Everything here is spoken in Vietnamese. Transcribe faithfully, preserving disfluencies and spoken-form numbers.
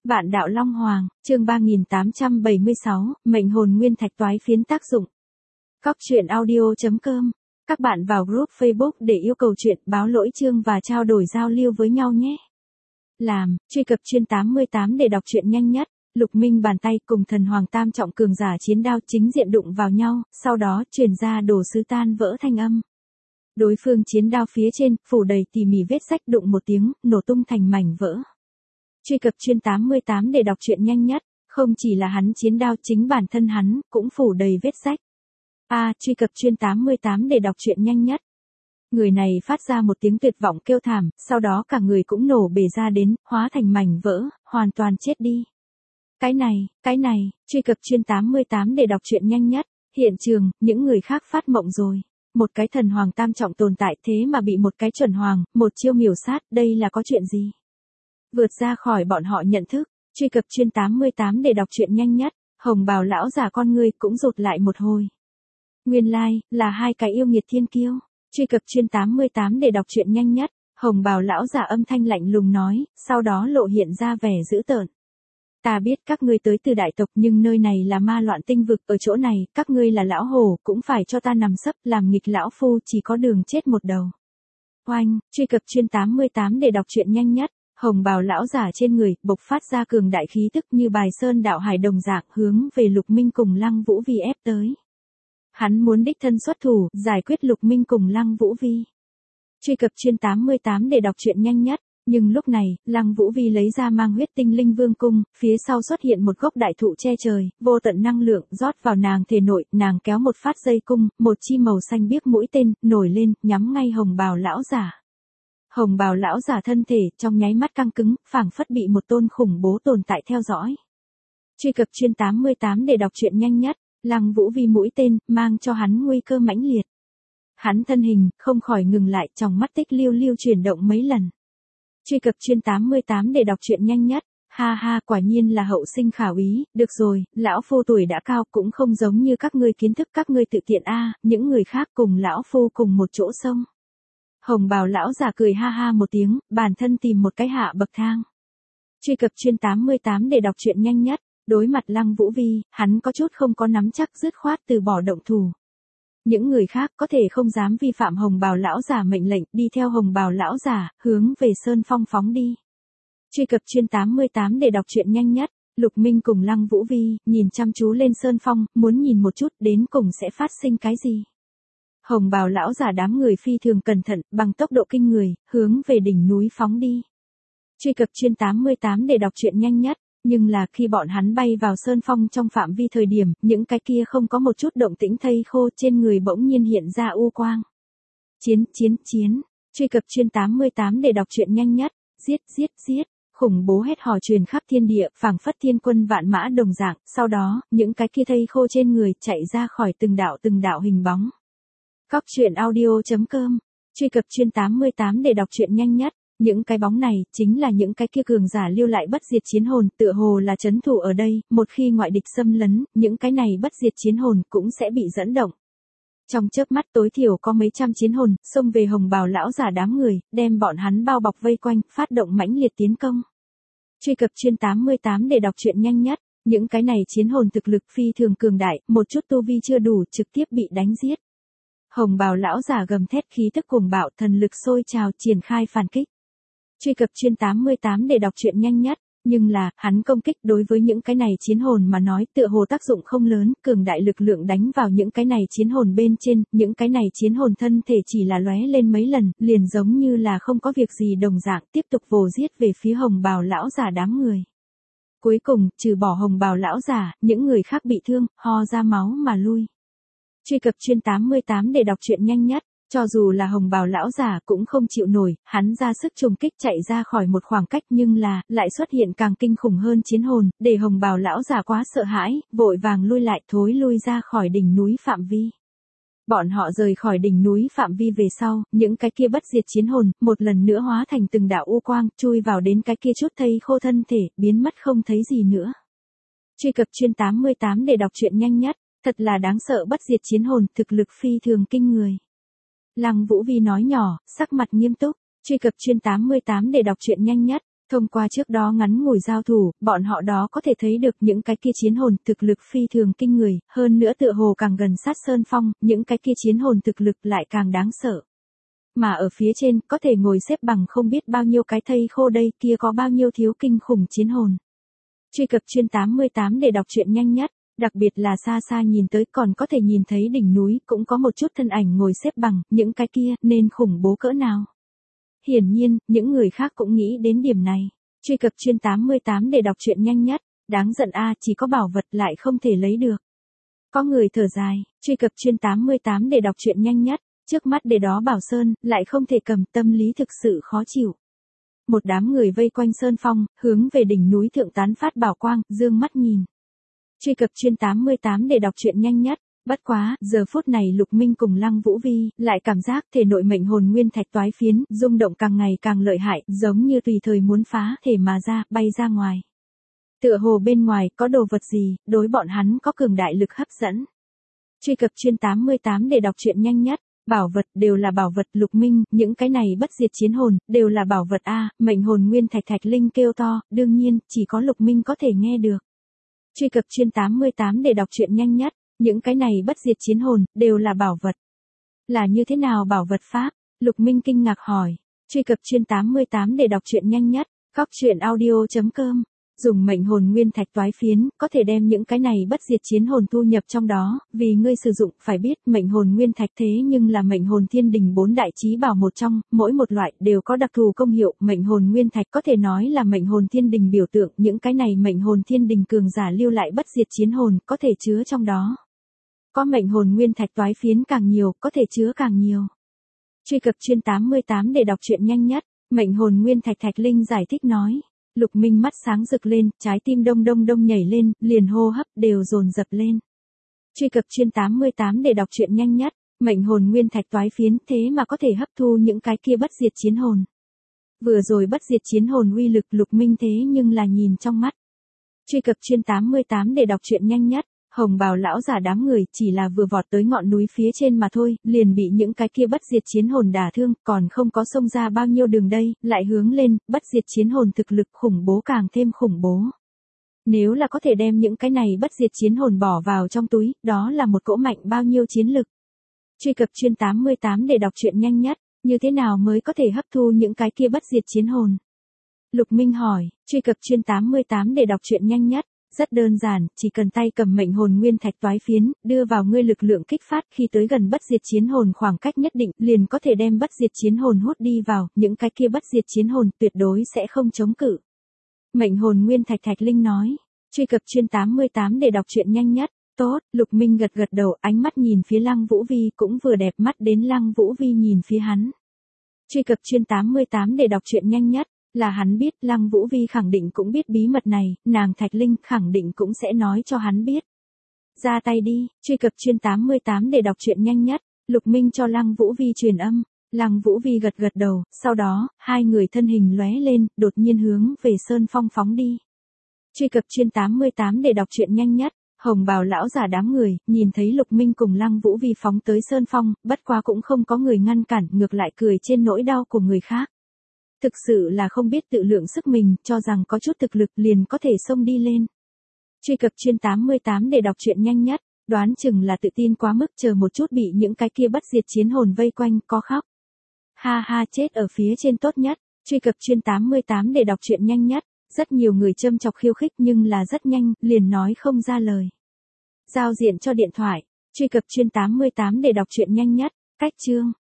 Vạn đạo Long Hoàng, chương ba nghìn tám trăm bảy mươi sáu, mệnh hồn nguyên thạch toái phiến tác dụng. Cóc truyện audio chấm com. Các bạn vào group Facebook để yêu cầu chuyện, báo lỗi chương và trao đổi giao lưu với nhau nhé. Làm, truy cập chuyên tám mươi tám để đọc truyện nhanh nhất. Lục Minh bàn tay cùng thần hoàng tam trọng cường giả chiến đao chính diện đụng vào nhau, sau đó truyền ra đồ sứ tan vỡ thanh âm. Đối phương chiến đao phía trên, phủ đầy tỉ mỉ vết rách, đụng một tiếng, nổ tung thành mảnh vỡ. Truy cập chuyên tám mươi tám để đọc truyện nhanh nhất, không chỉ là hắn chiến đao, chính bản thân hắn cũng phủ đầy vết rách. A, à, truy cập chuyên tám mươi tám để đọc truyện nhanh nhất. Người này phát ra một tiếng tuyệt vọng kêu thảm, sau đó cả người cũng nổ bể ra đến, hóa thành mảnh vỡ, hoàn toàn chết đi. Cái này, cái này, truy cập chuyên tám mươi tám để đọc truyện nhanh nhất. Hiện trường, những người khác phát mộng rồi. Một cái thần hoàng tam trọng tồn tại thế mà bị một cái chuẩn hoàng, một chiêu miểu sát, đây là có chuyện gì? Vượt ra khỏi bọn họ nhận thức, truy cập chuyên tám mươi tám để đọc truyện nhanh nhất, hồng bào lão giả con ngươi cũng rụt lại một hồi. Nguyên lai, like, là hai cái yêu nghiệt thiên kiêu. Truy cập chuyên tám mươi tám để đọc truyện nhanh nhất, hồng bào lão giả âm thanh lạnh lùng nói, sau đó lộ hiện ra vẻ dữ tợn. Ta biết các ngươi tới từ đại tộc nhưng nơi này là ma loạn tinh vực, ở chỗ này, các ngươi là lão hổ cũng phải cho ta nằm sấp, làm nghịch lão phu chỉ có đường chết một đầu. Oanh, truy cập chuyên tám mươi tám để đọc truyện nhanh nhất, hồng bào lão giả trên người, bộc phát ra cường đại khí tức như bài sơn đạo hải đồng dạng hướng về Lục Minh cùng Lăng Vũ Vi ép tới. Hắn muốn đích thân xuất thủ, giải quyết Lục Minh cùng Lăng Vũ Vi. Truy cập chuyên tám mươi tám để đọc truyện nhanh nhất. Nhưng lúc này, Lăng Vũ Vi lấy ra mang huyết tinh linh vương cung, phía sau xuất hiện một gốc đại thụ che trời, vô tận năng lượng rót vào nàng thể nội, nàng kéo một phát dây cung, một chi màu xanh biếc mũi tên nổi lên, nhắm ngay hồng bào lão giả. Hồng bào lão giả thân thể trong nháy mắt căng cứng, phảng phất bị một tôn khủng bố tồn tại theo dõi. Truy cập chuyên tám mươi tám để đọc truyện nhanh nhất, Lăng Vũ Vi mũi tên mang cho hắn nguy cơ mãnh liệt. Hắn thân hình không khỏi ngừng lại, trong mắt tích lưu lưu chuyển động mấy lần. Truy cập chuyên tám mươi tám để đọc truyện nhanh nhất, ha ha, quả nhiên là hậu sinh khả úy, được rồi, lão phu tuổi đã cao cũng không giống như các ngươi kiến thức các ngươi tự tiện a, những người khác cùng lão phu cùng một chỗ sông. Hồng bào lão giả cười ha ha một tiếng, bản thân tìm một cái hạ bậc thang. Truy cập chuyên tám mươi tám để đọc truyện nhanh nhất, đối mặt Lăng Vũ Vi, hắn có chút không có nắm chắc dứt khoát từ bỏ động thủ. Những người khác có thể không dám vi phạm hồng bào lão giả mệnh lệnh, đi theo hồng bào lão giả, hướng về Sơn Phong phóng đi. Truy cập chuyên tám mươi tám để đọc truyện nhanh nhất, Lục Minh cùng Lăng Vũ Vi, nhìn chăm chú lên Sơn Phong, muốn nhìn một chút đến cùng sẽ phát sinh cái gì. Hồng bào lão giả đám người phi thường cẩn thận, bằng tốc độ kinh người, hướng về đỉnh núi phóng đi. Truy cập chuyên tám mươi tám để đọc truyện nhanh nhất. Nhưng là khi bọn hắn bay vào Sơn Phong trong phạm vi thời điểm, những cái kia không có một chút động tĩnh thây khô trên người bỗng nhiên hiện ra u quang. Chiến, chiến, chiến, truy cập chuyên tám mươi tám để đọc truyện nhanh nhất, giết, giết, giết, khủng bố hét hò truyền khắp thiên địa, phảng phất thiên quân vạn mã đồng dạng, sau đó, những cái kia thây khô trên người chạy ra khỏi từng đạo từng đạo hình bóng. Cóc truyện audio chấm com, truy cập chuyên tám mươi tám để đọc truyện nhanh nhất. Những cái bóng này, chính là những cái kia cường giả lưu lại bất diệt chiến hồn, tựa hồ là trấn thủ ở đây, một khi ngoại địch xâm lấn, những cái này bất diệt chiến hồn cũng sẽ bị dẫn động. Trong chớp mắt tối thiểu có mấy trăm chiến hồn, xông về hồng bào lão giả đám người, đem bọn hắn bao bọc vây quanh, phát động mãnh liệt tiến công. Truy cập chuyên tám mươi tám để đọc truyện nhanh nhất, những cái này chiến hồn thực lực phi thường cường đại, một chút tu vi chưa đủ, trực tiếp bị đánh giết. Hồng bào lão giả gầm thét khí tức cuồng bạo, thần lực sôi trào, triển khai phản kích. Truy cập chuyên tám mươi tám để đọc truyện nhanh nhất, nhưng là, hắn công kích đối với những cái này chiến hồn mà nói tựa hồ tác dụng không lớn, cường đại lực lượng đánh vào những cái này chiến hồn bên trên, những cái này chiến hồn thân thể chỉ là lóe lên mấy lần, liền giống như là không có việc gì đồng dạng, tiếp tục vồ giết về phía hồng bào lão giả đám người. Cuối cùng, trừ bỏ hồng bào lão giả, những người khác bị thương, ho ra máu mà lui. Truy cập chuyên tám mươi tám để đọc truyện nhanh nhất. Cho dù là hồng bào lão giả cũng không chịu nổi, hắn ra sức trùng kích chạy ra khỏi một khoảng cách nhưng là, lại xuất hiện càng kinh khủng hơn chiến hồn, để hồng bào lão giả quá sợ hãi, vội vàng lui lại thối lui ra khỏi đỉnh núi phạm vi. Bọn họ rời khỏi đỉnh núi phạm vi về sau, những cái kia bất diệt chiến hồn, một lần nữa hóa thành từng đạo u quang, chui vào đến cái kia chút thây khô thân thể, biến mất không thấy gì nữa. Truy cập chuyên tám mươi tám để đọc truyện nhanh nhất, thật là đáng sợ bất diệt chiến hồn, thực lực phi thường kinh người. Lăng Vũ Vi nói nhỏ, sắc mặt nghiêm túc, truy cập chuyên tám mươi tám để đọc truyện nhanh nhất, Thông qua trước đó ngắn ngủi giao thủ, bọn họ đó có thể thấy được những cái kia chiến hồn thực lực phi thường kinh người, hơn nữa tựa hồ càng gần sát Sơn Phong, những cái kia chiến hồn thực lực lại càng đáng sợ. Mà ở phía trên, có thể ngồi xếp bằng không biết bao nhiêu cái thây khô đây, kia có bao nhiêu thiếu kinh khủng chiến hồn. Truy cập chuyên tám mươi tám để đọc truyện nhanh nhất, đặc biệt là xa xa nhìn tới còn có thể nhìn thấy đỉnh núi, cũng có một chút thân ảnh ngồi xếp bằng, những cái kia, nên khủng bố cỡ nào. Hiển nhiên, những người khác cũng nghĩ đến điểm này. Truy cập chuyên tám mươi tám để đọc truyện nhanh nhất, đáng giận a, chỉ có bảo vật lại không thể lấy được. Có người thở dài, truy cập chuyên tám mươi tám để đọc truyện nhanh nhất, trước mắt để đó Bảo Sơn, lại không thể cầm, tâm lý thực sự khó chịu. Một đám người vây quanh Sơn Phong, hướng về đỉnh núi thượng tán phát bảo quang, dương mắt nhìn. Truy cập chuyên tám mươi tám để đọc truyện nhanh nhất. Bất quá, giờ phút này Lục Minh cùng Lăng Vũ Vi, lại cảm giác thể nội mệnh hồn nguyên thạch toái phiến, rung động càng ngày càng lợi hại, giống như tùy thời muốn phá thể mà ra, bay ra ngoài. Tựa hồ bên ngoài, có đồ vật gì, đối bọn hắn có cường đại lực hấp dẫn. Truy cập chuyên tám mươi tám để đọc truyện nhanh nhất. Bảo vật, đều là bảo vật. Lục Minh, những cái này bất diệt chiến hồn, đều là bảo vật a. Mệnh hồn nguyên thạch thạch linh kêu to, đương nhiên, chỉ có Lục Minh có thể nghe được. Truy cập chuyên tám mươi tám để đọc truyện nhanh nhất. Những cái này bất diệt chiến hồn, đều là bảo vật. Là như thế nào bảo vật pháp? Lục Minh kinh ngạc hỏi. Truy cập chuyên tám mươi tám để đọc truyện nhanh nhất. Góc truyện audio chấm com. Dùng mệnh hồn nguyên thạch toái phiến, có thể đem những cái này bất diệt chiến hồn thu nhập trong đó, vì ngươi sử dụng, phải biết, mệnh hồn nguyên thạch thế nhưng là mệnh hồn thiên đình bốn đại chí bảo một trong, mỗi một loại đều có đặc thù công hiệu, mệnh hồn nguyên thạch có thể nói là mệnh hồn thiên đình biểu tượng, những cái này mệnh hồn thiên đình cường giả lưu lại bất diệt chiến hồn, có thể chứa trong đó. Có mệnh hồn nguyên thạch toái phiến càng nhiều, có thể chứa càng nhiều. Truy cập chuyên tám mươi tám để đọc truyện nhanh nhất, mệnh hồn nguyên thạch thạch linh giải thích nói. Lục Minh mắt sáng rực lên, trái tim đông đông đông nhảy lên, liền hô hấp đều dồn dập lên. Truy cập chuyên tám mươi tám để đọc truyện nhanh nhất, mệnh hồn nguyên thạch toái phiến thế mà có thể hấp thu những cái kia bất diệt chiến hồn. Vừa rồi bất diệt chiến hồn uy lực Lục Minh thế nhưng là nhìn trong mắt. Truy cập chuyên tám mươi tám để đọc truyện nhanh nhất. Hồng bào lão giả đám người chỉ là vừa vọt tới ngọn núi phía trên mà thôi, liền bị những cái kia bất diệt chiến hồn đả thương, còn không có xông ra bao nhiêu đường đây, lại hướng lên, bất diệt chiến hồn thực lực khủng bố càng thêm khủng bố. Nếu là có thể đem những cái này bất diệt chiến hồn bỏ vào trong túi, đó là một cỗ mạnh bao nhiêu chiến lực. Truy cập chuyên tám mươi tám để đọc truyện nhanh nhất, như thế nào mới có thể hấp thu những cái kia bất diệt chiến hồn? Lục Minh hỏi, truy cập chuyên tám mươi tám để đọc truyện nhanh nhất. Rất đơn giản, chỉ cần tay cầm mệnh hồn nguyên thạch toái phiến, đưa vào ngươi lực lượng kích phát khi tới gần bất diệt chiến hồn khoảng cách nhất định, liền có thể đem bất diệt chiến hồn hút đi vào, những cái kia bất diệt chiến hồn tuyệt đối sẽ không chống cự. Mệnh hồn nguyên thạch thạch linh nói, truy cập chuyên tám mươi tám để đọc truyện nhanh nhất. Tốt, Lục Minh gật gật đầu, ánh mắt nhìn phía Lăng Vũ Vi cũng vừa đẹp mắt đến Lăng Vũ Vi nhìn phía hắn. Truy cập chuyên tám mươi tám để đọc truyện nhanh nhất. Là hắn biết, Lăng Vũ Vi khẳng định cũng biết bí mật này, nàng Thạch Linh khẳng định cũng sẽ nói cho hắn biết. Ra tay đi, truy cập chuyên tám mươi tám để đọc truyện nhanh nhất, Lục Minh cho Lăng Vũ Vi truyền âm, Lăng Vũ Vi gật gật đầu, sau đó, hai người thân hình lóe lên, đột nhiên hướng về Sơn Phong phóng đi. Truy cập chuyên tám mươi tám để đọc truyện nhanh nhất, Hồng bào lão giả đám người, nhìn thấy Lục Minh cùng Lăng Vũ Vi phóng tới Sơn Phong, bất quá cũng không có người ngăn cản, ngược lại cười trên nỗi đau của người khác. Thực sự là không biết tự lượng sức mình, cho rằng có chút thực lực liền có thể xông đi lên. Truy cập chuyên tám mươi tám để đọc truyện nhanh nhất, đoán chừng là tự tin quá mức, chờ một chút bị những cái kia bất diệt chiến hồn vây quanh, có khóc. Ha ha, chết ở phía trên tốt nhất. Truy cập chuyên tám mươi tám để đọc truyện nhanh nhất, rất nhiều người châm chọc khiêu khích nhưng là rất nhanh, liền nói không ra lời. Giao diện cho điện thoại, truy cập chuyên tám mươi tám để đọc truyện nhanh nhất, cách chương.